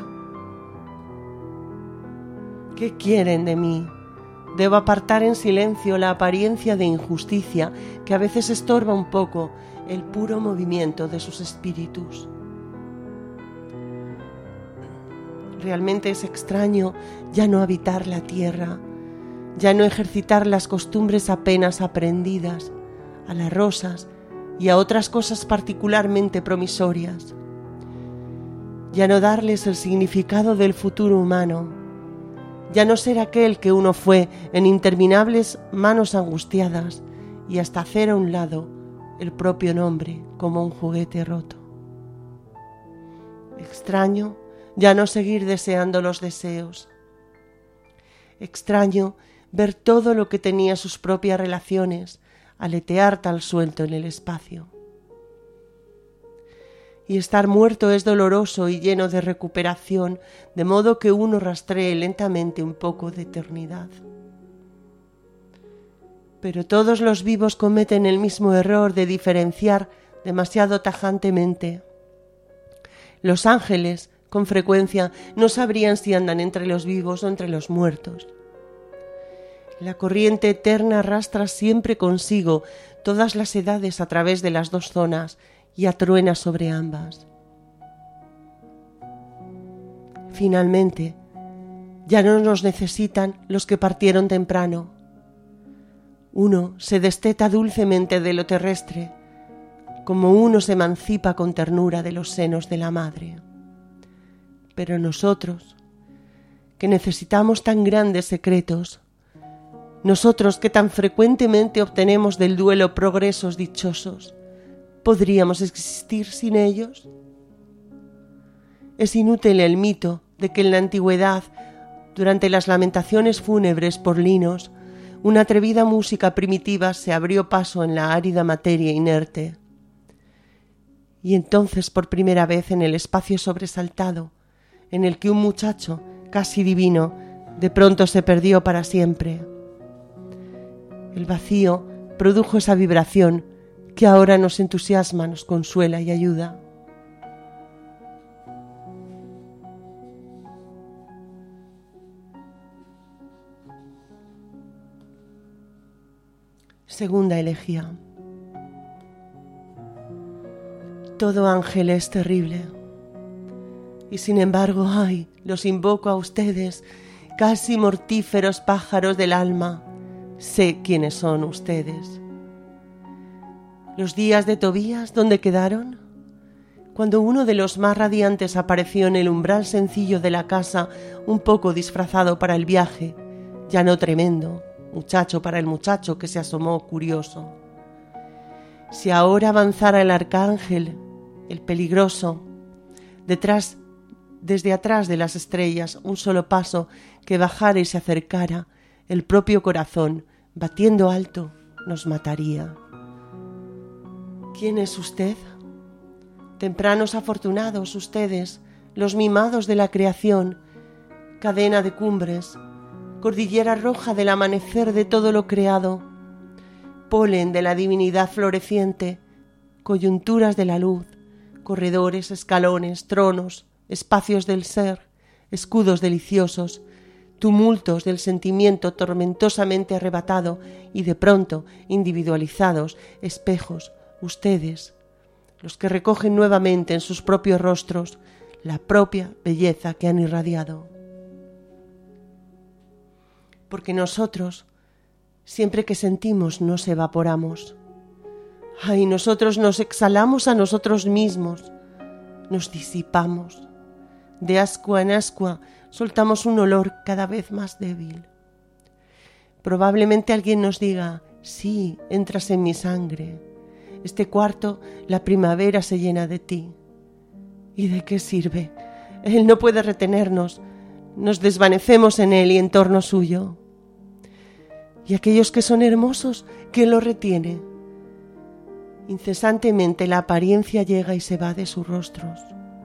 ¿Qué quieren de mí? Debo apartar en silencio la apariencia de injusticia que a veces estorba un poco el puro movimiento de sus espíritus. Realmente es extraño ya no habitar la tierra, ya no ejercitar las costumbres apenas aprendidas, a las rosas y a otras cosas particularmente promisorias, ya no darles el significado del futuro humano, ya no ser aquel que uno fue en interminables manos angustiadas y hasta hacer a un lado el propio nombre como un juguete roto. Extraño ya no seguir deseando los deseos. Extraño ver todo lo que tenía sus propias relaciones aletear tal suelto en el espacio. Y estar muerto es doloroso y lleno de recuperación, de modo que uno rastree lentamente un poco de eternidad. Pero todos los vivos cometen el mismo error de diferenciar demasiado tajantemente. Los ángeles, con frecuencia, no sabrían si andan entre los vivos o entre los muertos. La corriente eterna arrastra siempre consigo todas las edades a través de las dos zonas y atruena sobre ambas. Finalmente, ya no nos necesitan los que partieron temprano. Uno se desteta dulcemente de lo terrestre, como uno se emancipa con ternura de los senos de la madre. Pero nosotros, que necesitamos tan grandes secretos, nosotros que tan frecuentemente obtenemos del duelo progresos dichosos, ¿podríamos existir sin ellos? Es inútil el mito de que en la antigüedad, durante las lamentaciones fúnebres por Linos, una atrevida música primitiva se abrió paso en la árida materia inerte. Y entonces, por primera vez en el espacio sobresaltado, en el que un muchacho, casi divino, de pronto se perdió para siempre. El vacío produjo esa vibración que ahora nos entusiasma, nos consuela y ayuda. Segunda elegía. Todo ángel es terrible. Y sin embargo, ay, los invoco a ustedes, casi mortíferos pájaros del alma. Sé quiénes son ustedes. ¿Los días de Tobías dónde quedaron? Cuando uno de los más radiantes apareció en el umbral sencillo de la casa, un poco disfrazado para el viaje, ya no tremendo, muchacho para el muchacho que se asomó curioso. Si ahora avanzara el arcángel, el peligroso, detrás, desde atrás de las estrellas, un solo paso que bajara y se acercara, el propio corazón, batiendo alto, nos mataría. ¿Quién es usted? Tempranos afortunados ustedes, los mimados de la creación, cadena de cumbres, cordillera roja del amanecer de todo lo creado, polen de la divinidad floreciente, coyunturas de la luz, corredores, escalones, tronos, espacios del ser, escudos deliciosos, tumultos del sentimiento tormentosamente arrebatado y de pronto individualizados, espejos, ustedes, los que recogen nuevamente en sus propios rostros la propia belleza que han irradiado. Porque nosotros, siempre que sentimos, nos evaporamos. Ay, nosotros nos exhalamos a nosotros mismos, nos disipamos. De ascua en ascua soltamos un olor cada vez más débil. Probablemente alguien nos diga, sí, entras en mi sangre. Este cuarto, la primavera se llena de ti. ¿Y de qué sirve? Él no puede retenernos. Nos desvanecemos en él y en torno suyo. ¿Y aquellos que son hermosos, quién los retiene? Incesantemente la apariencia llega y se va de sus rostros.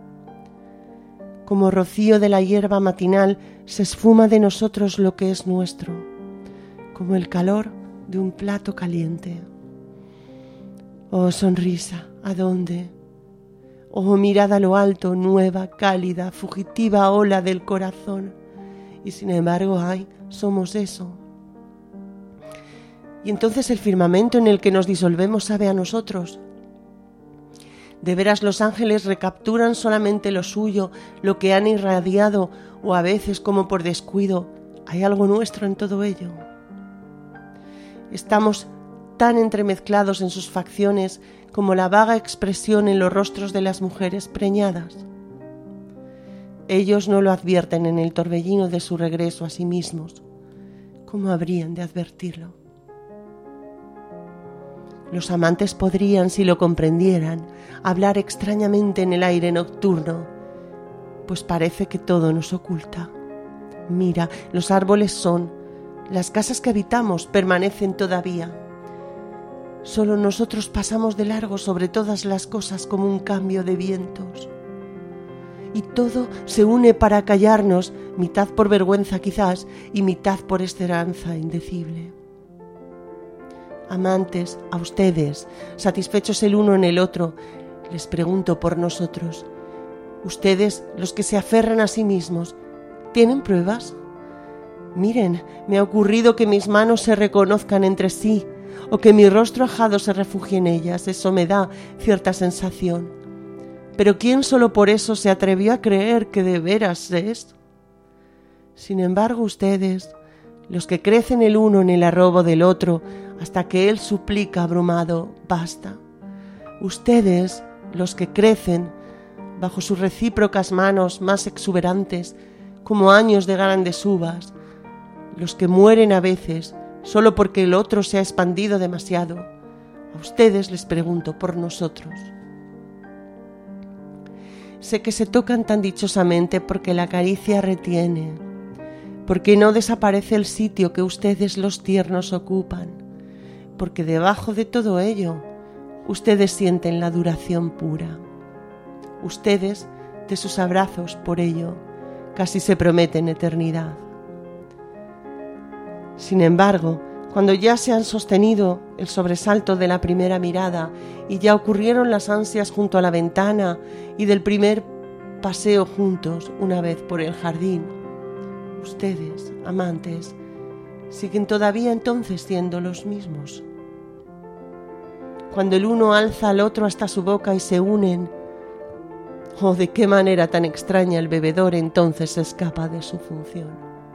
Como rocío de la hierba matinal se esfuma de nosotros lo que es nuestro, como el calor de un plato caliente. Oh sonrisa, ¿a dónde? Oh mirada a lo alto, nueva, cálida, fugitiva ola del corazón. Y sin embargo, ay, somos eso. Y entonces el firmamento en el que nos disolvemos sabe a nosotros. De veras los ángeles recapturan solamente lo suyo, lo que han irradiado, o a veces, como por descuido, hay algo nuestro en todo ello. Estamos tan entremezclados en sus facciones como la vaga expresión en los rostros de las mujeres preñadas. Ellos no lo advierten en el torbellino de su regreso a sí mismos. ¿Cómo habrían de advertirlo? Los amantes podrían, si lo comprendieran, hablar extrañamente en el aire nocturno, pues parece que todo nos oculta. Mira, los árboles son, las casas que habitamos permanecen todavía. Solo nosotros pasamos de largo sobre todas las cosas como un cambio de vientos. Y todo se une para callarnos, mitad por vergüenza quizás y mitad por esperanza indecible. Amantes, a ustedes, satisfechos el uno en el otro, les pregunto por nosotros. Ustedes, los que se aferran a sí mismos, ¿tienen pruebas? Miren, me ha ocurrido que mis manos se reconozcan entre sí, o que mi rostro ajado se refugie en ellas. Eso me da cierta sensación. Pero ¿quién solo por eso se atrevió a creer que de veras es? Sin embargo, ustedes, los que crecen el uno en el arrobo del otro, hasta que él suplica abrumado, basta. Ustedes, los que crecen, bajo sus recíprocas manos más exuberantes, como años de grandes uvas, los que mueren a veces, solo porque el otro se ha expandido demasiado, a ustedes les pregunto por nosotros. Sé que se tocan tan dichosamente porque la caricia retiene, porque no desaparece el sitio que ustedes los tiernos ocupan, porque debajo de todo ello, ustedes sienten la duración pura. Ustedes, de sus abrazos, por ello, casi se prometen eternidad. Sin embargo, cuando ya se han sostenido el sobresalto de la primera mirada y ya ocurrieron las ansias junto a la ventana y del primer paseo juntos una vez por el jardín, ustedes, amantes, siguen todavía entonces siendo los mismos. Cuando el uno alza al otro hasta su boca y se unen, oh, de qué manera tan extraña el bebedor entonces se escapa de su función.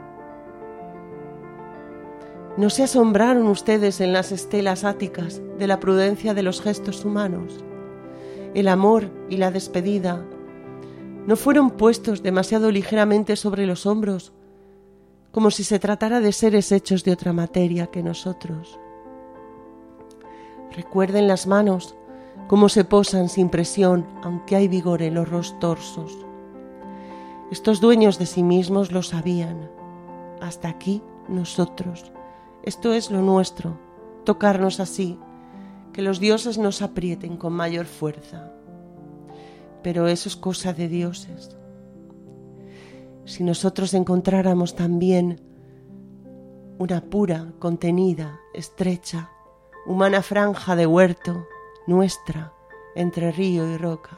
¿No se asombraron ustedes en las estelas áticas de la prudencia de los gestos humanos? El amor y la despedida no fueron puestos demasiado ligeramente sobre los hombros, como si se tratara de seres hechos de otra materia que nosotros. Recuerden las manos, cómo se posan sin presión, aunque hay vigor en los torsos. Estos dueños de sí mismos lo sabían. Hasta aquí nosotros. Esto es lo nuestro, tocarnos así, que los dioses nos aprieten con mayor fuerza. Pero eso es cosa de dioses. Si nosotros encontráramos también una pura, contenida, estrecha, humana franja de huerto, nuestra, entre río y roca,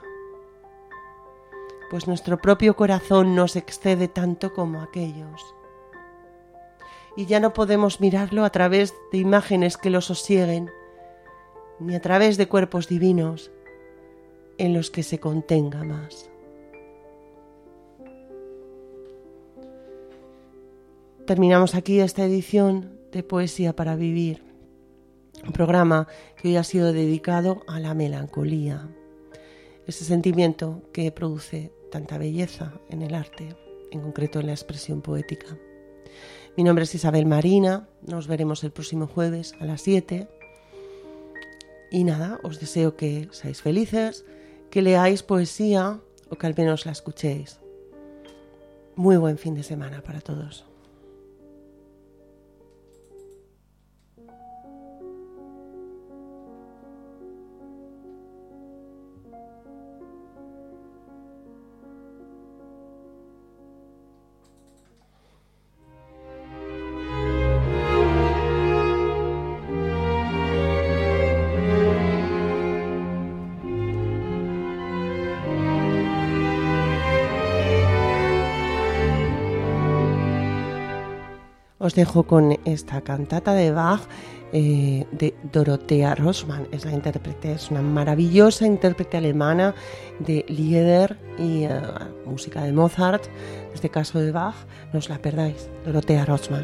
pues nuestro propio corazón nos excede tanto como aquellos. Y ya no podemos mirarlo a través de imágenes que lo sosieguen, ni a través de cuerpos divinos en los que se contenga más. Terminamos aquí esta edición de Poesía para Vivir, un programa que hoy ha sido dedicado a la melancolía, ese sentimiento que produce tanta belleza en el arte, en concreto en la expresión poética. Mi nombre es Isabel Marina, nos veremos el próximo jueves a las siete. Y nada, os deseo que seáis felices, que leáis poesía o que al menos la escuchéis. Muy buen fin de semana para todos. Os dejo con esta cantata de Bach eh, de Dorothea Rossmann. Es la intérprete, es una maravillosa intérprete alemana de Lieder y uh, música de Mozart. En este caso de Bach, no os la perdáis. Dorothea Rossmann.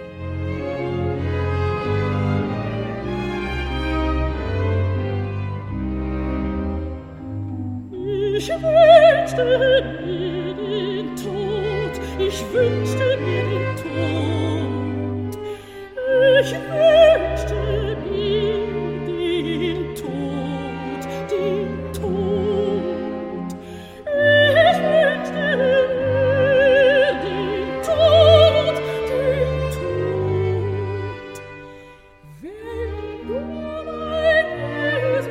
Ich wünschte mir den Tod, ich wünschte mir den Tod, ich wünschte mir den Tod, den Tod, ich wünschte mir den Tod, den Tod, wenn du mein Wesen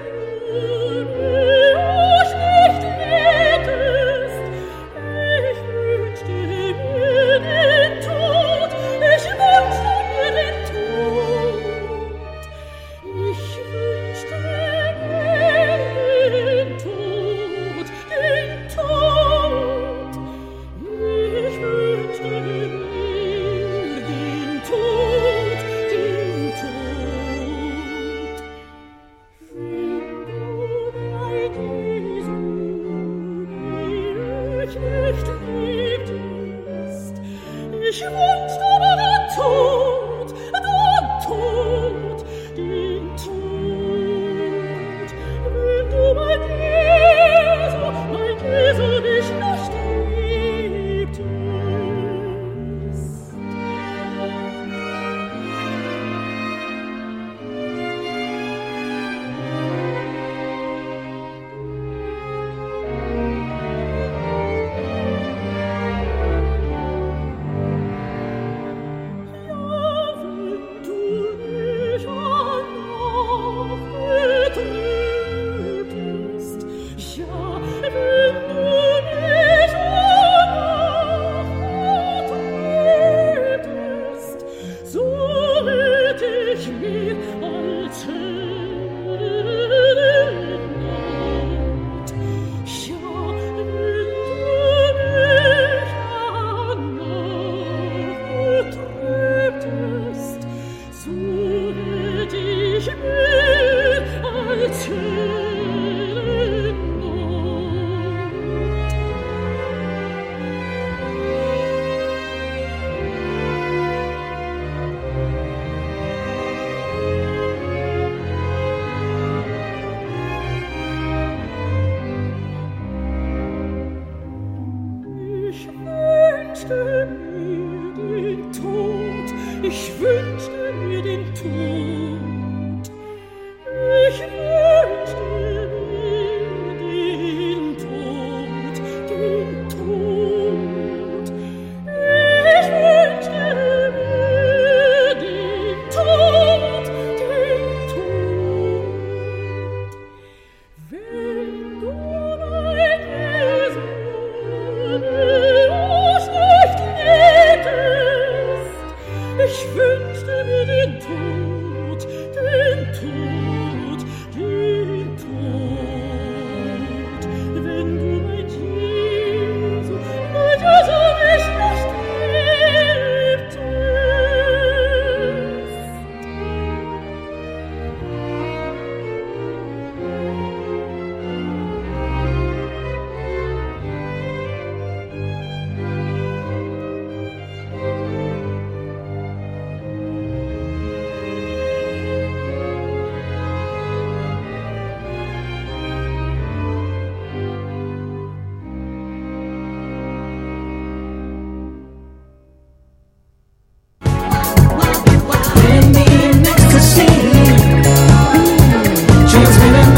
wünschte mir den Tod. Ich wünschte